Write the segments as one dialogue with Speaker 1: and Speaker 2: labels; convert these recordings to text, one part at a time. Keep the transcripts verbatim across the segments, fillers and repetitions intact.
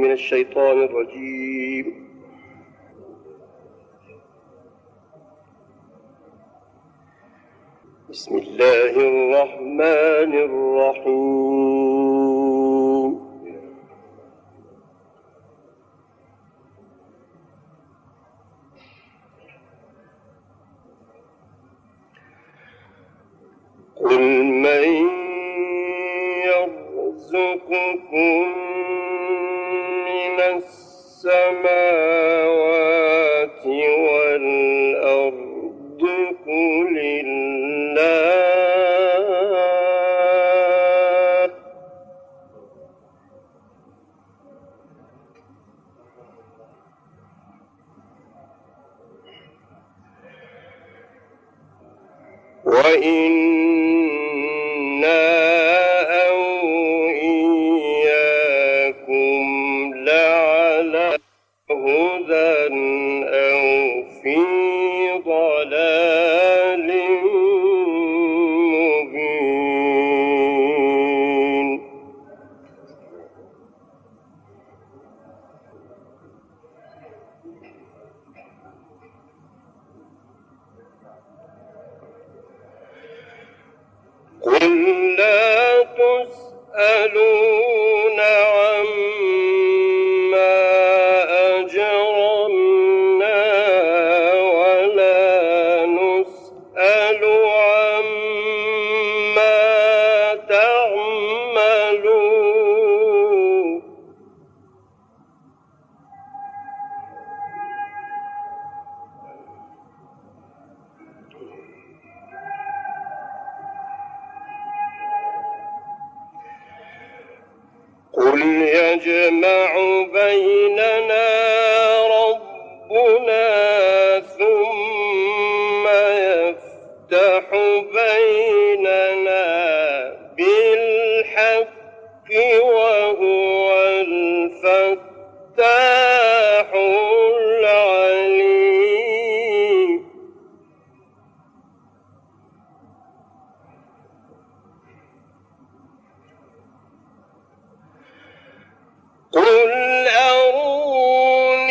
Speaker 1: من الشيطان الرجيم. بسم الله الرحمن الرحيم. قل من يرزقكم من السماوات والأرض قل الله وإنا أو إياكم لعلى هدى أو في ضلال مبين. قل لا تسألون عما أجرمنا ولا نسأل عما تعملون. قل يجمع بيننا ربنا ثم يفتح بيننا بالحق وهو الفتاح العليم. قل أروني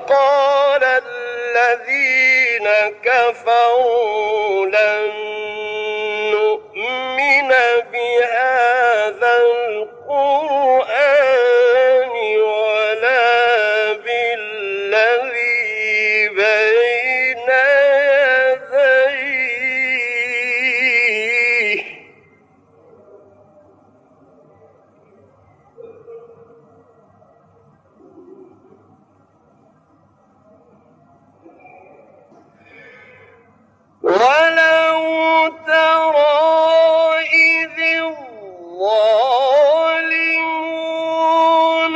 Speaker 1: وقال الذين كفروا لن نؤمن بهذا القرآن ولا بالذي بين يديه ولو ترى إذ الظالمون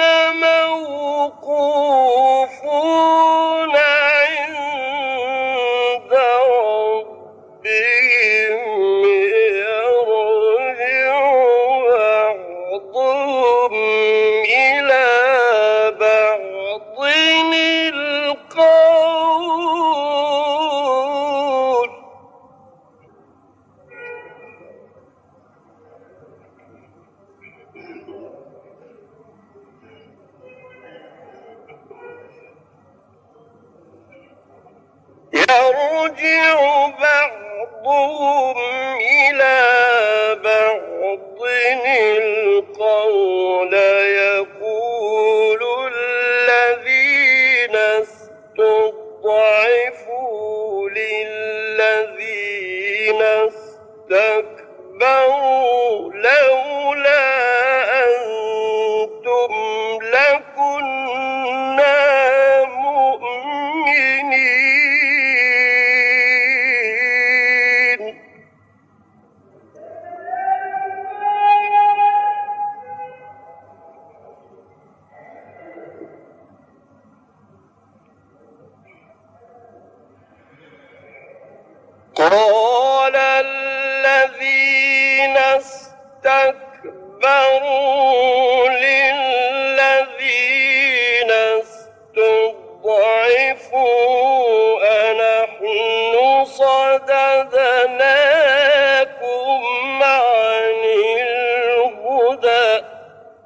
Speaker 1: موقوفون عند ربهم يرجع بعضهم إلى بعض القول يرجع بعضهم إلى بعض القول يقول الذين استضعفوا للذين استكبروا لولا أنتم لكنا مؤمنين قال الذين استكبروا للذين استضعفوا أنحن صددناكم عن الهدى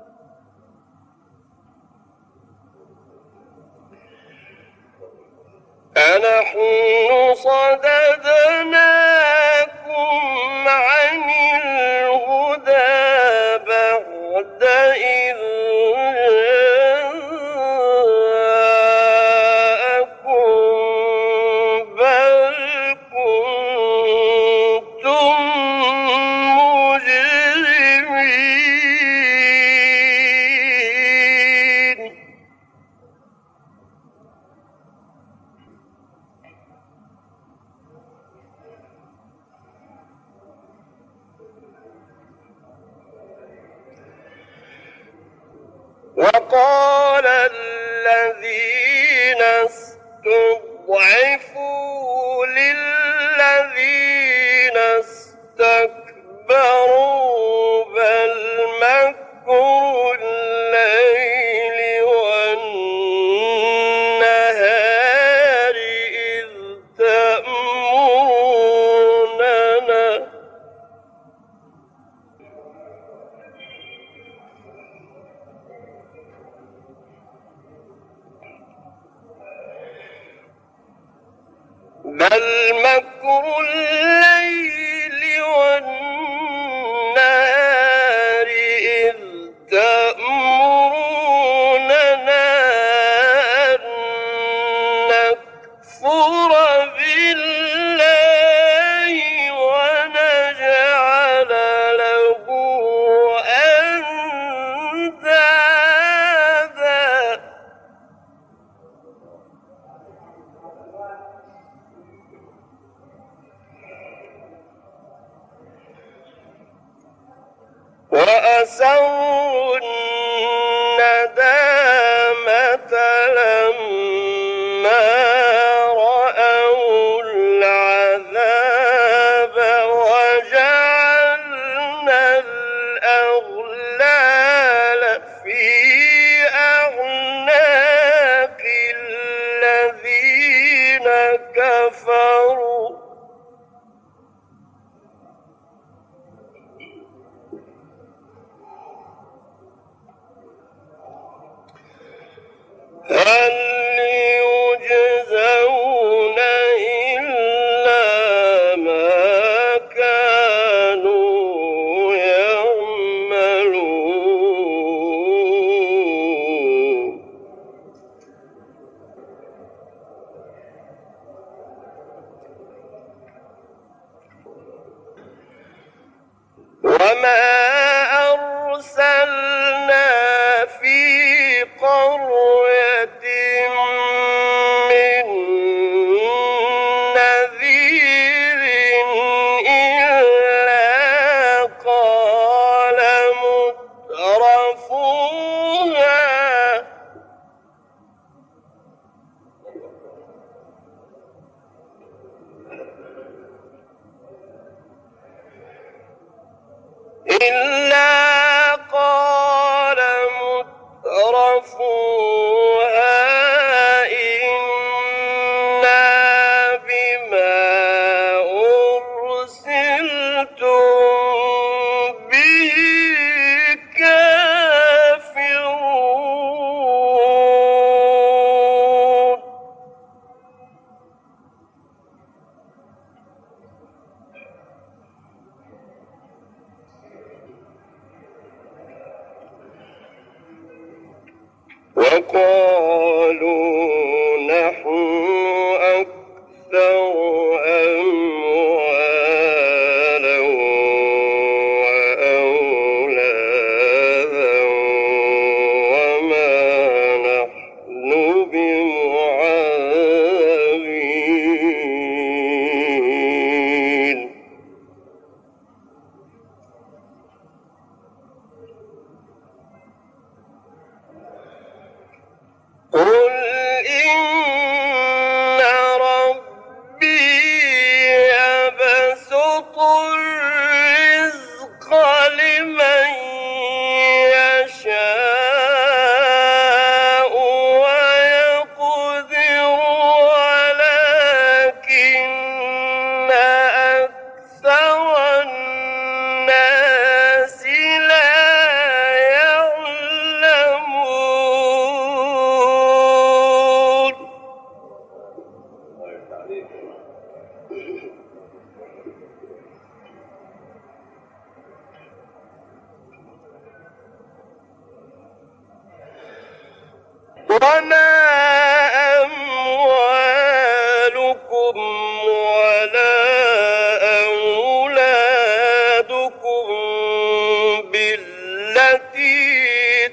Speaker 1: أنحن صددناكم عن الهدى بعد إذ جاءكم بل كنتم مجرمين وقال الذين استضعفوا للذين استكبروا بل مكر الليل والنهار إذ تأمروننا بل مكر الليل والنهار إذ تأمروننا أن نكفر بالله ونجعل له أندادا وأسروا الندامة لما رأوا العذاب وجعلنا الأغلال في أعناق الذين كفروا هل قرية من نذير إلا قال مترفوها إلا قال مترفوها إنا بما أرسلتم به كافرون وقالوا نحن أكثر أموالا وأولادا وما نحن بمعذبين قل إن ربي يبسط الرزق لمن يشاء ويقدر ولكن أكثر الناس لا يعلمون وما أموالكم ولا أولادكم بالتي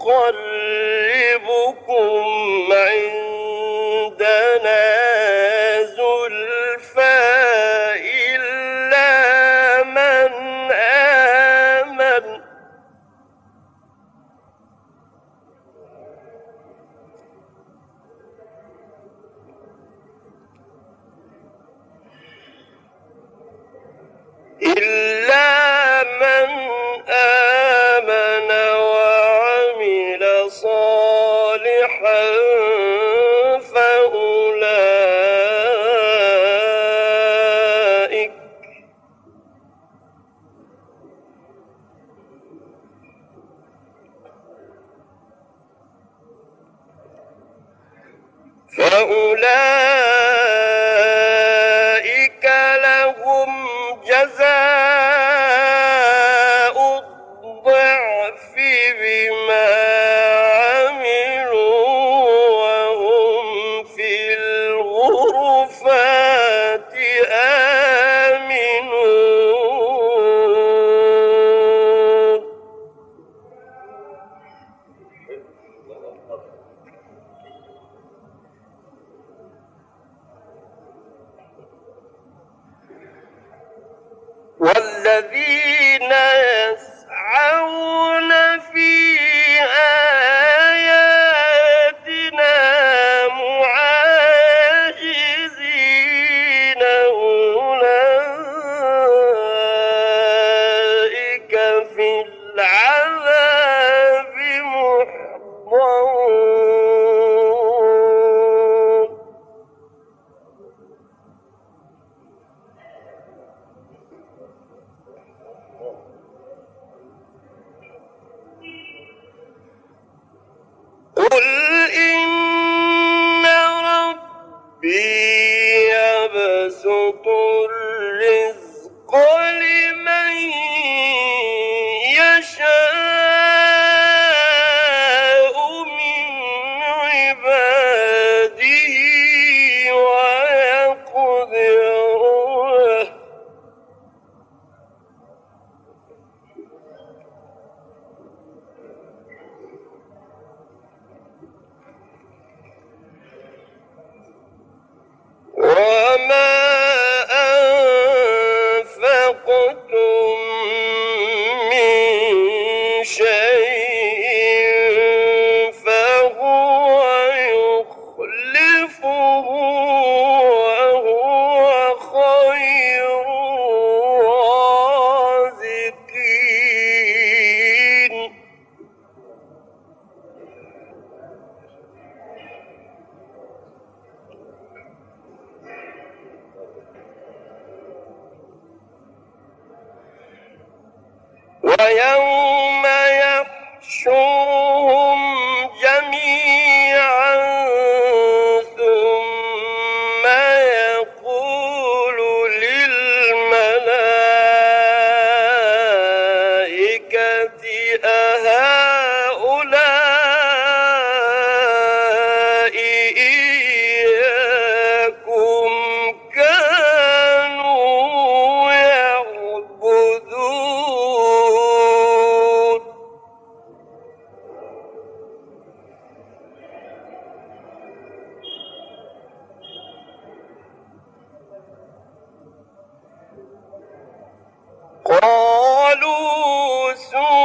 Speaker 1: تقربكم عندنا زلفى إلا من آمن إلا من آمن وعمل صالحا فأولئك فأولئك لهم جزاء الضعف بما عملوا وهم في الغرفات آمنون والذين يسعون في آياتنا معاجزين أولئك في العذاب محضرون قل إن ربي يبسط الرزق لمن يشاء من عباده ويقدر له ويوم يحشرهم جميعا ثم يقول للملائكة أهؤلاء إياكم كانوا يعبدون قالوا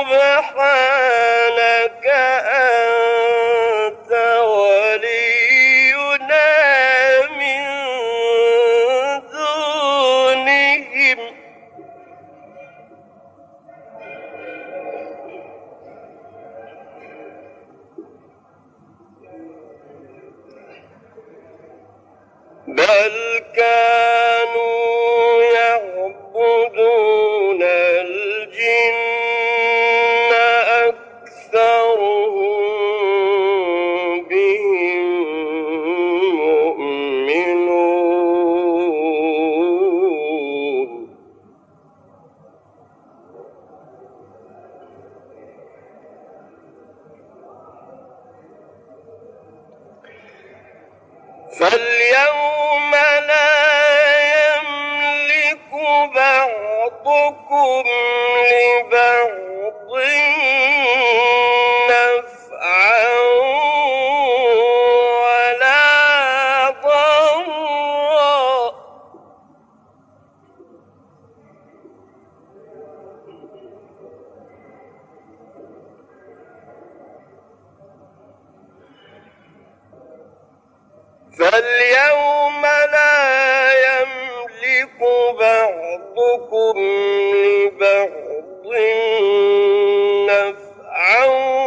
Speaker 1: سبحانك أنت ولينا من دونهم بل كانوا يعبدون الجن أكثرهم بهم مؤمنون فاليوم لا يملك بعضكم لبعض نفعا ولا ضرا فاليوم لا يملك بعضكم لبعض نفعا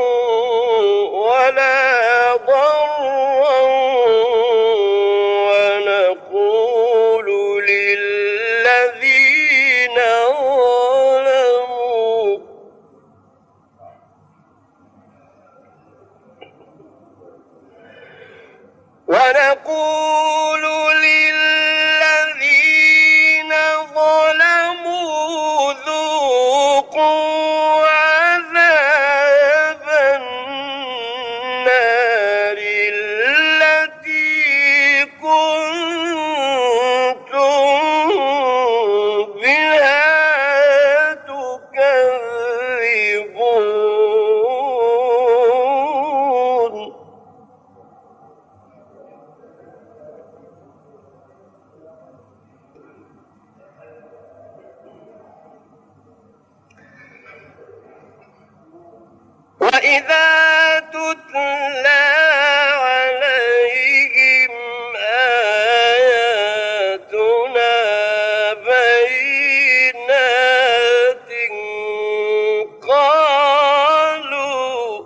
Speaker 1: ولا ضرا ونقول للذين ظلموا ونقول للذين ظلموا ذوقوا عذاب النار التي كنتم بها تكذبون وإذا تتلى عليهم آياتنا بينات قالوا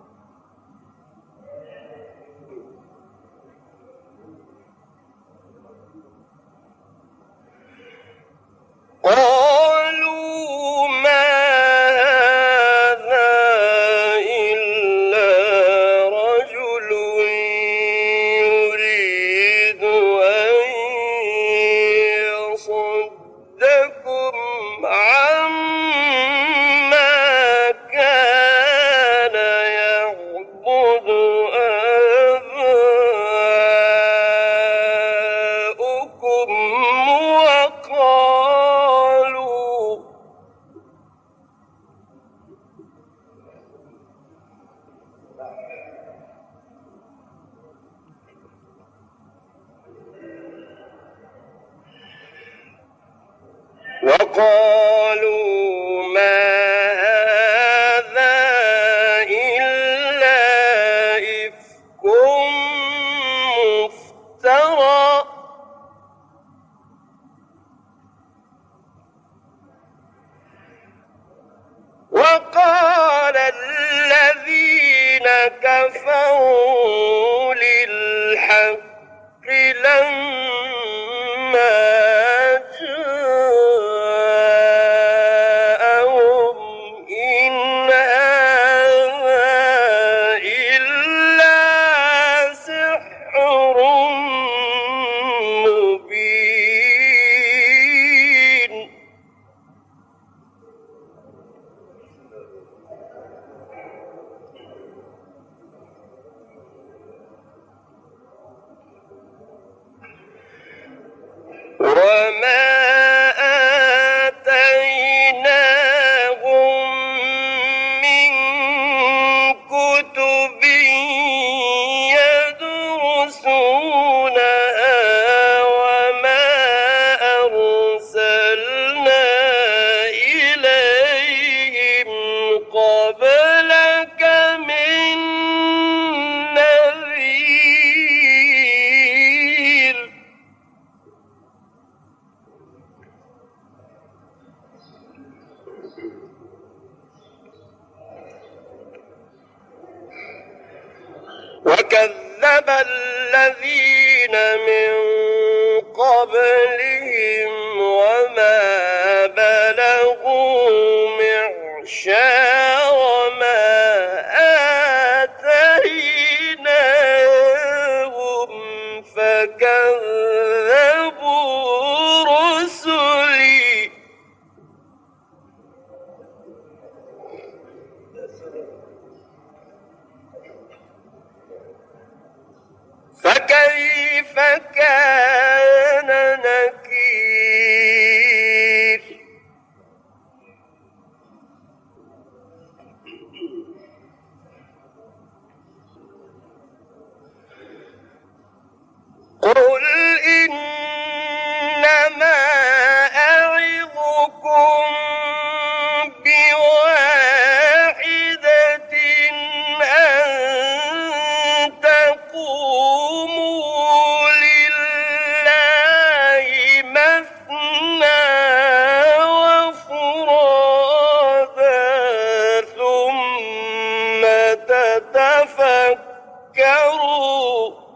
Speaker 1: قالوا ما هذا إلا رجل يريد أن يصدكم عما كان يعبد آباؤكم وقالوا وقالوا ما هذا إلا إفك مفترى وقال الذين كفروا للحق لما جاءهم وما آتيناهم من كتب يدرسونها وما أرسلنا إليهم قبلك من نذير. وكذب الذين من قبلهم وما بلغوا معشار ما آتيناهم فكذبوا رسلي فكيف كان نكير. قل إنما أعظكم بواحدة أن تقوموا لله مثنى وفرادا ثم تتفكروا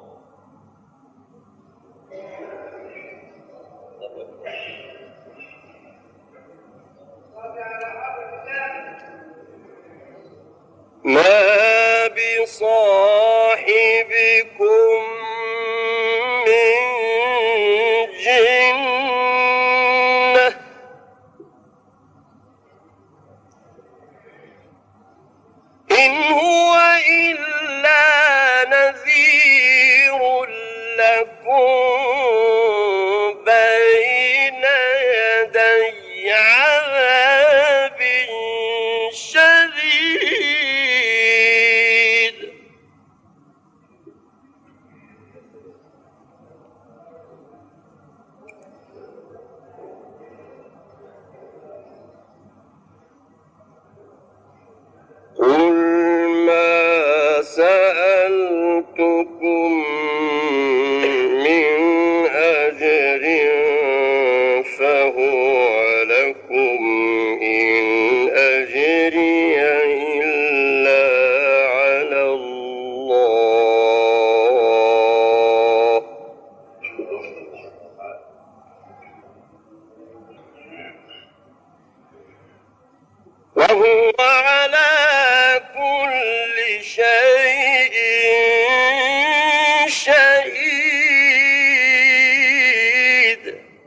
Speaker 1: ما بصاحبكم من جنة إن هو إلا نذير لكم بين يدي عذاب شديد. قل ما سألتكم من أجر فهو لكم إن أجري إلا على الله وهو على كل شيء شهيد.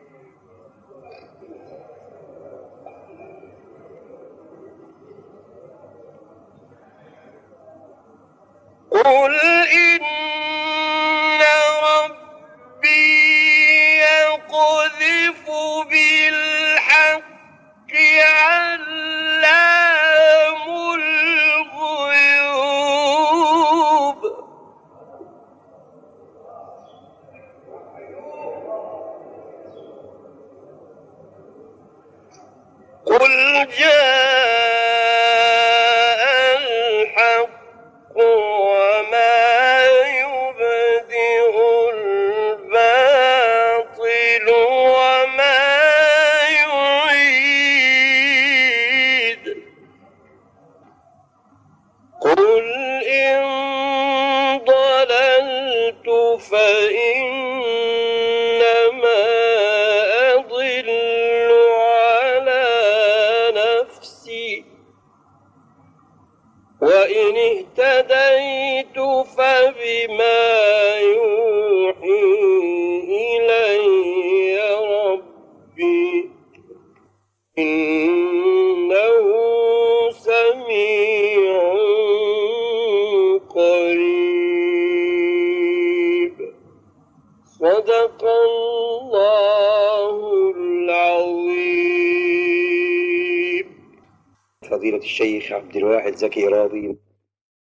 Speaker 1: قل إن ربي يقذف بالحق علام الغيوب. قل جاء الحق وما يبدئ الباطل وما يعيد. قل إن ضللت فإنما أضل على نفسي وإن اهتديت فبما يوحي إلي ربي إنه سميع قريب. صدق الله
Speaker 2: فضيلة الشيخ عبد الواحد زكي راضي